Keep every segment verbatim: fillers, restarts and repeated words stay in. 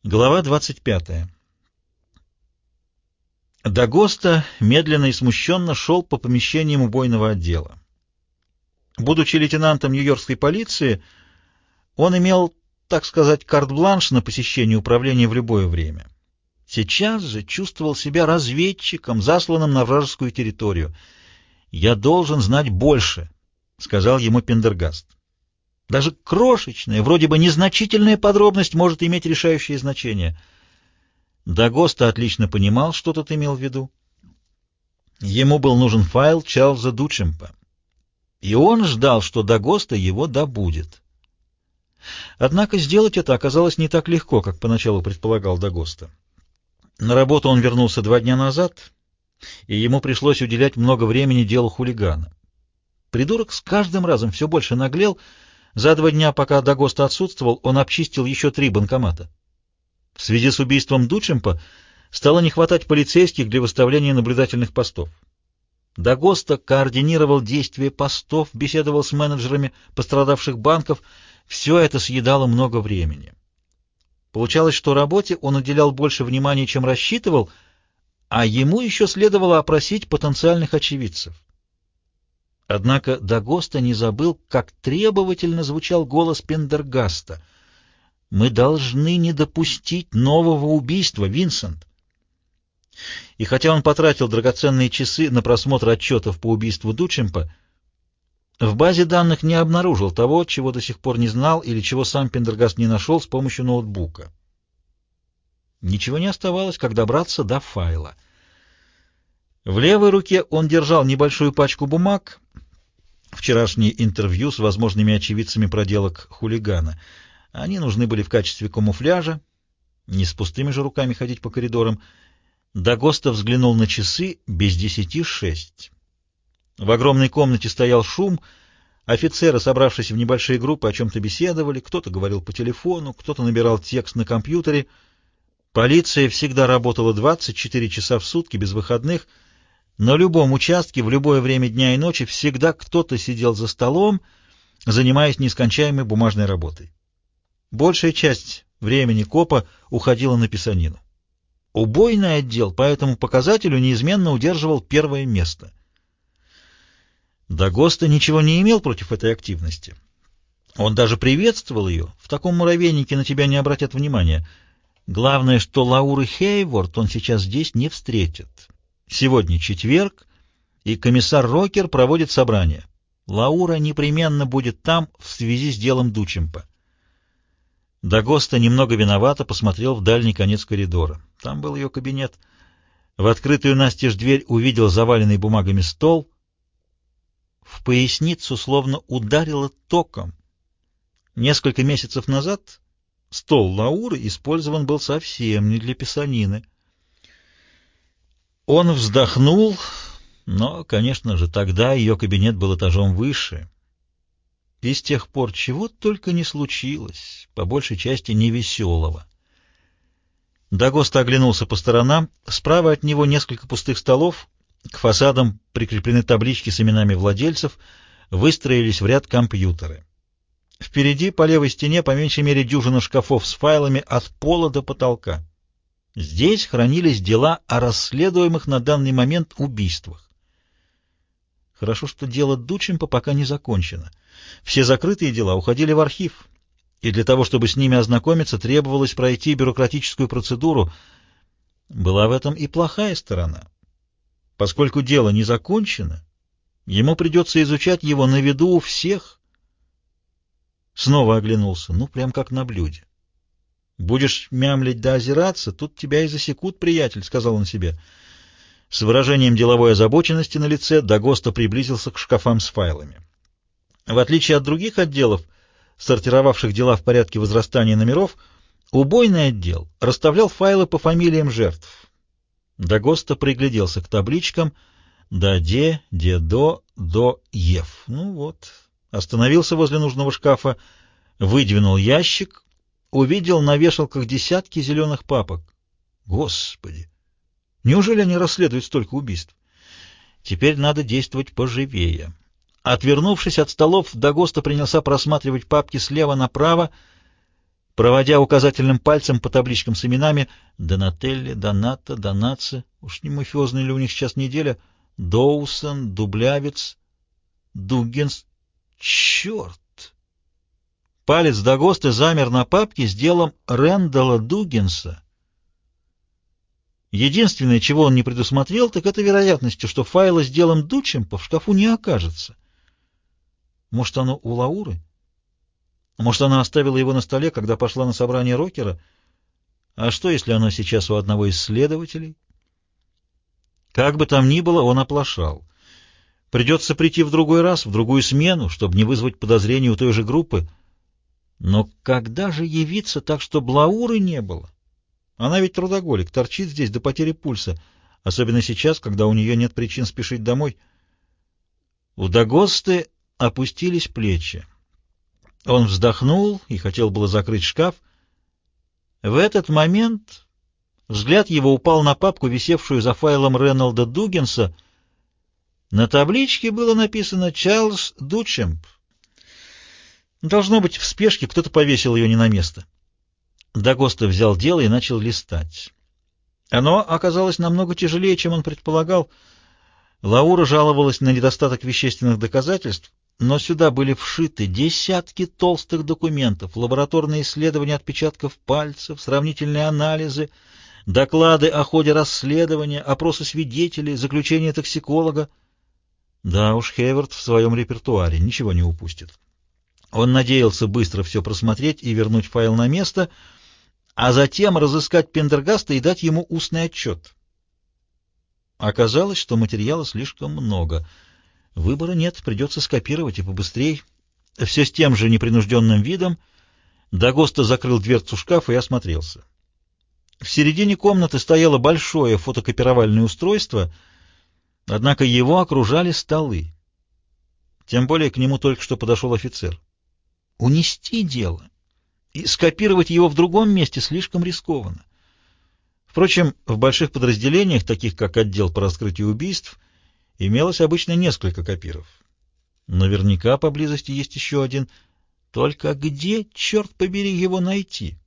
Глава двадцать пятая. Дагоста медленно и смущенно шел по помещениям убойного отдела. Будучи лейтенантом нью-йоркской полиции, он имел, так сказать, карт-бланш на посещение управления в любое время. Сейчас же чувствовал себя разведчиком, засланным на вражескую территорию. «Я должен знать больше», — сказал ему Пендергаст. Даже крошечная, вроде бы незначительная подробность может иметь решающее значение. Дагоста отлично понимал, что тот имел в виду. Ему был нужен файл Чарльза Дучемпа, и он ждал, что Дагоста его добудет. Однако сделать это оказалось не так легко, как поначалу предполагал Дагоста. На работу он вернулся два дня назад, и ему пришлось уделять много времени делу хулигана. Придурок с каждым разом все больше наглел. За два дня, пока Дагоста отсутствовал, он обчистил еще три банкомата. В связи с убийством Дучемпа стало не хватать полицейских для выставления наблюдательных постов. Дагоста координировал действия постов, беседовал с менеджерами пострадавших банков. Все это съедало много времени. Получалось, что работе он уделял больше внимания, чем рассчитывал, а ему еще следовало опросить потенциальных очевидцев. Однако Дагоста не забыл, как требовательно звучал голос Пендергаста. «Мы должны не допустить нового убийства, Винсент». И хотя он потратил драгоценные часы на просмотр отчетов по убийству Дучемпа, в базе данных не обнаружил того, чего до сих пор не знал или чего сам Пендергаст не нашел с помощью ноутбука. Ничего не оставалось, как добраться до файла. В левой руке он держал небольшую пачку бумаг, вчерашнее интервью с возможными очевидцами проделок хулигана. Они нужны были в качестве камуфляжа, не с пустыми же руками ходить по коридорам. Дагоста взглянул на часы без десяти шесть. В огромной комнате стоял шум, офицеры, собравшись в небольшие группы, о чем-то беседовали, кто-то говорил по телефону, кто-то набирал текст на компьютере. Полиция всегда работала двадцать четыре часа в сутки без выходных. На любом участке, в любое время дня и ночи, всегда кто-то сидел за столом, занимаясь нескончаемой бумажной работой. Большая часть времени копа уходила на писанину. Убойный отдел по этому показателю неизменно удерживал первое место. Дагоста ничего не имел против этой активности. Он даже приветствовал ее. В таком муравейнике на тебя не обратят внимания. Главное, что Лауры Хейворд он сейчас здесь не встретит. Сегодня четверг, и комиссар Рокер проводит собрание. Лаура непременно будет там в связи с делом Дучемпа. Дагоста немного виновато посмотрел в дальний конец коридора. Там был ее кабинет. В открытую настежь дверь увидел заваленный бумагами стол. В поясницу словно ударило током. Несколько месяцев назад стол Лауры использован был совсем не для писанины. Он вздохнул, но, конечно же, тогда ее кабинет был этажом выше. И с тех пор чего только не случилось, по большей части невеселого. Дагоста оглянулся по сторонам. Справа от него несколько пустых столов. К фасадам прикреплены таблички с именами владельцев. Выстроились в ряд компьютеры. Впереди, по левой стене, по меньшей мере дюжина шкафов с файлами от пола до потолка. Здесь хранились дела о расследуемых на данный момент убийствах. Хорошо, что дело Дучемпа пока не закончено. Все закрытые дела уходили в архив, и для того, чтобы с ними ознакомиться, требовалось пройти бюрократическую процедуру. Была в этом и плохая сторона. Поскольку дело не закончено, ему придется изучать его на виду у всех. Снова оглянулся, ну, прям как на блюде. «Будешь мямлить да озираться, тут тебя и засекут, приятель», — сказал он себе. С выражением деловой озабоченности на лице Дагоста приблизился к шкафам с файлами. В отличие от других отделов, сортировавших дела в порядке возрастания номеров, убойный отдел расставлял файлы по фамилиям жертв. Дагоста пригляделся к табличкам «Даде», «Дедо», «До», «Ев». Ну вот, остановился возле нужного шкафа, выдвинул ящик, увидел на вешалках десятки зеленых папок. Господи! Неужели они расследуют столько убийств? Теперь надо действовать поживее. Отвернувшись от столов, Дагоста принялся просматривать папки слева направо. проводя указательным пальцем по табличкам с именами Донателли, Доната, Донаци, уж не мафиозная ли у них сейчас неделя, Доусон, Дублявец, Дуггинс. Черт! Палец Дагосты замер на папке с делом Рэндалла Дуггинса. Единственное, чего он не предусмотрел, так это вероятностью, что файла с делом Дучемпа в шкафу не окажется. Может, оно у Лауры? Может, она оставила его на столе, когда пошла на собрание рокера? А что, если оно сейчас у одного из следователей? Как бы там ни было, он оплошал. Придется прийти в другой раз, в другую смену, чтобы не вызвать подозрений у той же группы. Но когда же явиться так, чтобы Лауры не было? Она ведь трудоголик, торчит здесь до потери пульса, особенно сейчас, когда у нее нет причин спешить домой. У Дагосты опустились плечи. Он вздохнул и хотел было закрыть шкаф. В этот момент взгляд его упал на папку, висевшую за файлом Рейнолда Дуггинса. На табличке было написано «Чарльз Дучемп». Должно быть, в спешке кто-то повесил ее не на место. Дагоста взял дело и начал листать. Оно оказалось намного тяжелее, чем он предполагал. Лаура жаловалась на недостаток вещественных доказательств, но сюда были вшиты десятки толстых документов, лабораторные исследования отпечатков пальцев, сравнительные анализы, доклады о ходе расследования, опросы свидетелей, заключение токсиколога. Да уж, Хейвард в своем репертуаре ничего не упустит. Он надеялся быстро все просмотреть и вернуть файл на место, а затем разыскать Пендергаста и дать ему устный отчет. Оказалось, что материала слишком много. Выбора нет, придется скопировать и побыстрей. Все с тем же непринужденным видом Дагоста закрыл дверцу шкафа и осмотрелся. В середине комнаты стояло большое фотокопировальное устройство, однако его окружали столы. Тем более к нему только что подошел офицер. Унести дело и скопировать его в другом месте слишком рискованно. Впрочем, в больших подразделениях, таких как отдел по раскрытию убийств, имелось обычно несколько копиров. Наверняка поблизости есть еще один. Только где, черт побери, его найти?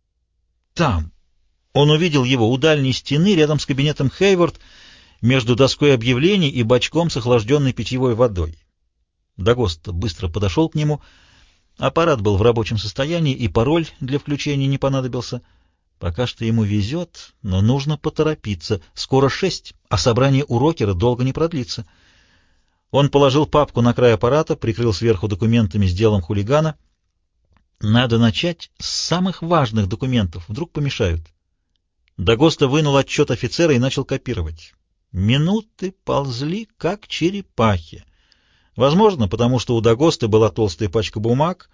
Там. Он увидел его у дальней стены, рядом с кабинетом Хейвард, между доской объявлений и бачком с охлажденной питьевой водой. Дагоста быстро подошел к нему. Аппарат был в рабочем состоянии, и пароль для включения не понадобился. Пока что ему везет, но нужно поторопиться. Скоро шесть, а собрание у рокера долго не продлится. Он положил папку на край аппарата, прикрыл сверху документами с делом хулигана. Надо начать с самых важных документов, вдруг помешают. Дагоста вынул отчет офицера и начал копировать. Минуты ползли, как черепахи. Возможно, потому что у Дагосты была толстая пачка бумаг,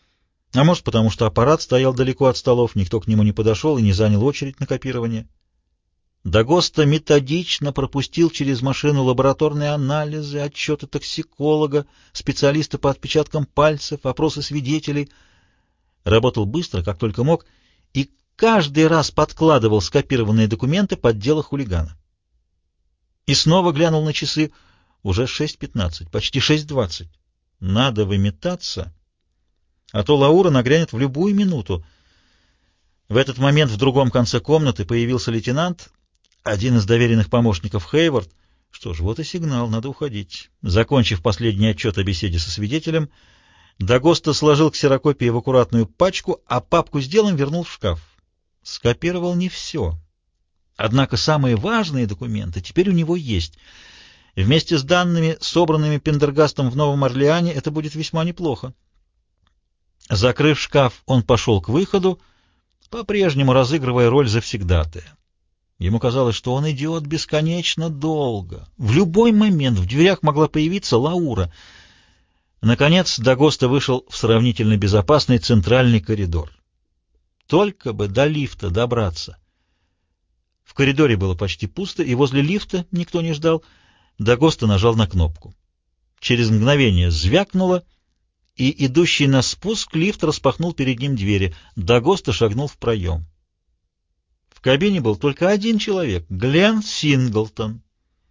а может, потому что аппарат стоял далеко от столов, никто к нему не подошел и не занял очередь на копирование. Дагоста методично пропустил через машину лабораторные анализы, отчеты токсиколога, специалиста по отпечаткам пальцев, опросы свидетелей. Работал быстро, как только мог, и каждый раз подкладывал скопированные документы под дело хулигана. И снова глянул на часы. Уже шесть пятнадцать, почти шесть двадцать. Надо выметаться, а то Лаура нагрянет в любую минуту. В этот момент в другом конце комнаты появился лейтенант, один из доверенных помощников Хейвард. Что ж, вот и сигнал, надо уходить. Закончив последний отчет о беседе со свидетелем, Дагоста сложил ксерокопии в аккуратную пачку, а папку с делом вернул в шкаф. Скопировал не все. Однако самые важные документы теперь у него есть. Вместе с данными, собранными Пендергастом в Новом Орлеане, это будет весьма неплохо. Закрыв шкаф, он пошел к выходу, по-прежнему разыгрывая роль завсегдатая. Ему казалось, что он идет бесконечно долго. В любой момент в дверях могла появиться Лаура. Наконец Дагоста вышел в сравнительно безопасный центральный коридор. Только бы до лифта добраться. В коридоре было почти пусто, и возле лифта никто не ждал. Дагоста нажал на кнопку. Через мгновение звякнуло, и идущий на спуск лифт распахнул перед ним двери. Дагоста шагнул в проем. В кабине был только один человек — Гленн Синглтон.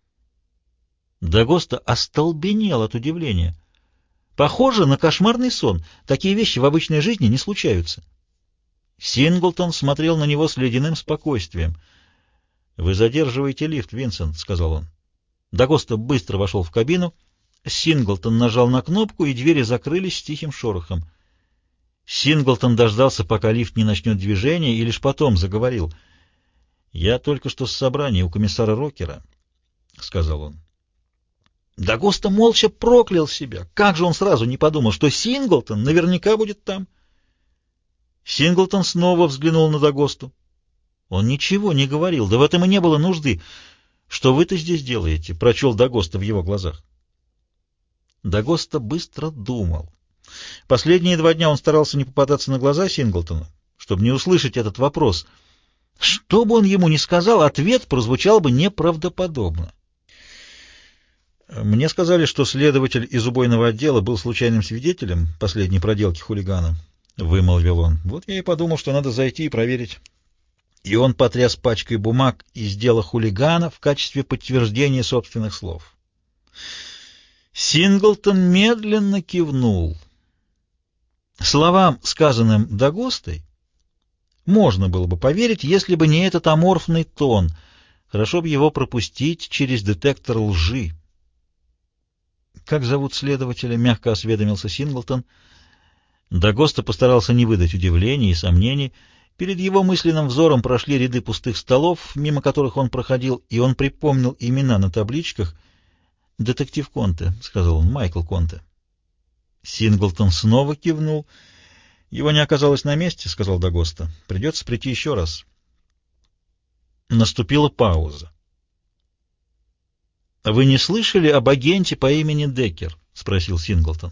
Дагоста остолбенел от удивления. Похоже на кошмарный сон. Такие вещи в обычной жизни не случаются. Синглтон смотрел на него с ледяным спокойствием. «Вы задерживаете лифт, Винсент», — сказал он. Дагоста быстро вошел в кабину. Синглтон нажал на кнопку, и двери закрылись с тихим шорохом. Синглтон дождался, пока лифт не начнет движение, и лишь потом заговорил. «Я только что с собрания у комиссара Рокера», — сказал он. Дагоста молча проклял себя. Как же он сразу не подумал, что Синглтон наверняка будет там? Синглтон снова взглянул на Дагосту. Он ничего не говорил, да в этом и не было нужды. «Что вы-то здесь делаете?» — прочел Дагоста в его глазах. Дагоста быстро думал. Последние два дня он старался не попадаться на глаза Синглтону, чтобы не услышать этот вопрос. Что бы он ему ни сказал, ответ прозвучал бы неправдоподобно. «Мне сказали, что следователь из убойного отдела был случайным свидетелем последней проделки хулигана», — вымолвил он. «Вот я и подумал, что надо зайти и проверить». И он потряс пачкой бумаг из дела хулигана в качестве подтверждения собственных слов. Синглтон медленно кивнул. Словам, сказанным Дагостой, можно было бы поверить, если бы не этот аморфный тон. Хорошо бы его пропустить через детектор лжи. «Как зовут следователя?» — мягко осведомился Синглтон. Дагоста постарался не выдать удивления и сомнений. Перед его мысленным взором прошли ряды пустых столов, мимо которых он проходил, и он припомнил имена на табличках. «Детектив Конте», — сказал он, — «Майкл Конте». Синглтон снова кивнул. «Его не оказалось на месте», — сказал Дагоста. «Придется прийти еще раз». Наступила пауза. «Вы не слышали об агенте по имени Деккер?» — спросил Синглтон.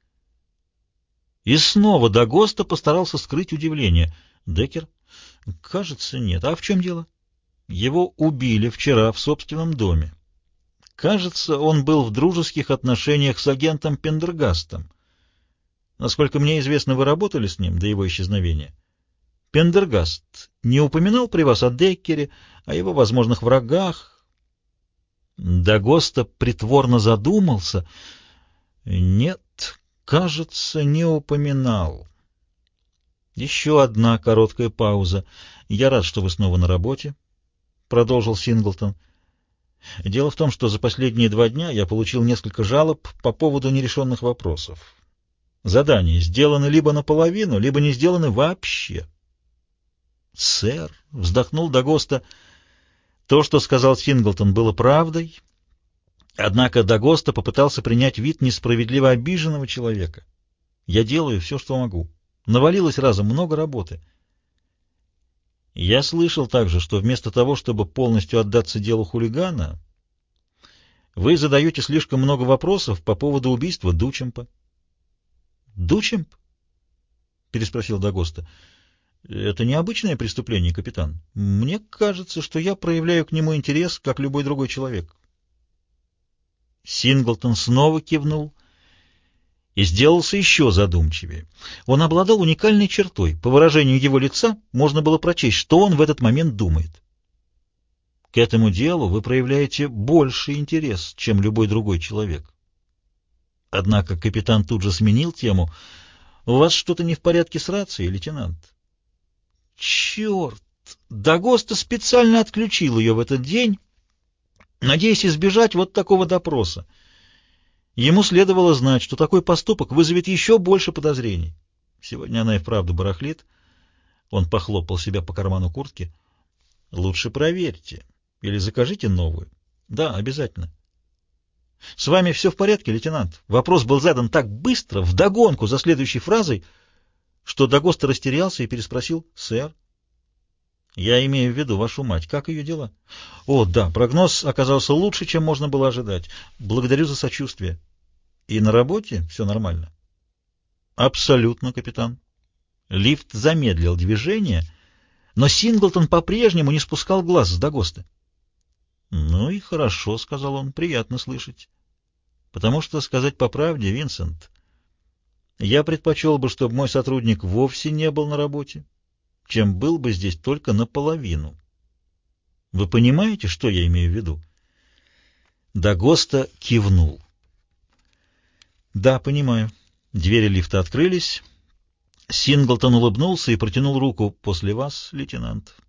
И снова Дагоста постарался скрыть удивление. «Деккер? Кажется, нет. А в чем дело?» «Его убили вчера в собственном доме. Кажется, он был в дружеских отношениях с агентом Пендергастом. Насколько мне известно, вы работали с ним до его исчезновения. Пендергаст не упоминал при вас о Деккере, о его возможных врагах?» Дагоста притворно задумался. «Нет, кажется, не упоминал». Еще одна короткая пауза. «Я рад, что вы снова на работе», — продолжил Синглтон. «Дело в том, что за последние два дня я получил несколько жалоб по поводу нерешенных вопросов. Задания сделаны либо наполовину, либо не сделаны вообще». «Сэр», — вздохнул Дагоста, — то, что сказал Синглтон, было правдой, однако Дагоста попытался принять вид несправедливо обиженного человека. «Я делаю все, что могу. Навалилось разом много работы». «Я слышал также, что вместо того, чтобы полностью отдаться делу хулигана, вы задаете слишком много вопросов по поводу убийства Дучемпа». «Дучемп?» — переспросил Дагоста. «Это необычное преступление, капитан. Мне кажется, что я проявляю к нему интерес, как любой другой человек». Синглтон снова кивнул и сделался еще задумчивее. Он обладал уникальной чертой. По выражению его лица можно было прочесть, что он в этот момент думает. «К этому делу вы проявляете больший интерес, чем любой другой человек». Однако капитан тут же сменил тему. «У вас что-то не в порядке с рацией, лейтенант?» Черт! Дагоста специально отключил ее в этот день, надеясь избежать вот такого допроса. Ему следовало знать, что такой поступок вызовет еще больше подозрений. Сегодня она и вправду барахлит. Он похлопал себя по карману куртки. «Лучше проверьте или закажите новую». «Да, обязательно». «С вами все в порядке, лейтенант?» Вопрос был задан так быстро, вдогонку за следующей фразой, что Дагоста растерялся и переспросил: «Сэр?» «Я имею в виду вашу мать. Как ее дела?» «О, да, прогноз оказался лучше, чем можно было ожидать. Благодарю за сочувствие». «И на работе все нормально?» «Абсолютно, капитан». Лифт замедлил движение, но Синглтон по-прежнему не спускал глаз с Дагосты. «Ну и хорошо», — сказал он, — «приятно слышать. Потому что, сказать по правде, Винсент, я предпочел бы, чтобы мой сотрудник вовсе не был на работе, чем был бы здесь только наполовину. Вы понимаете, что я имею в виду?» Дагоста кивнул. «Да, понимаю». Двери лифта открылись. Синглтон улыбнулся и протянул руку. «После вас, лейтенант».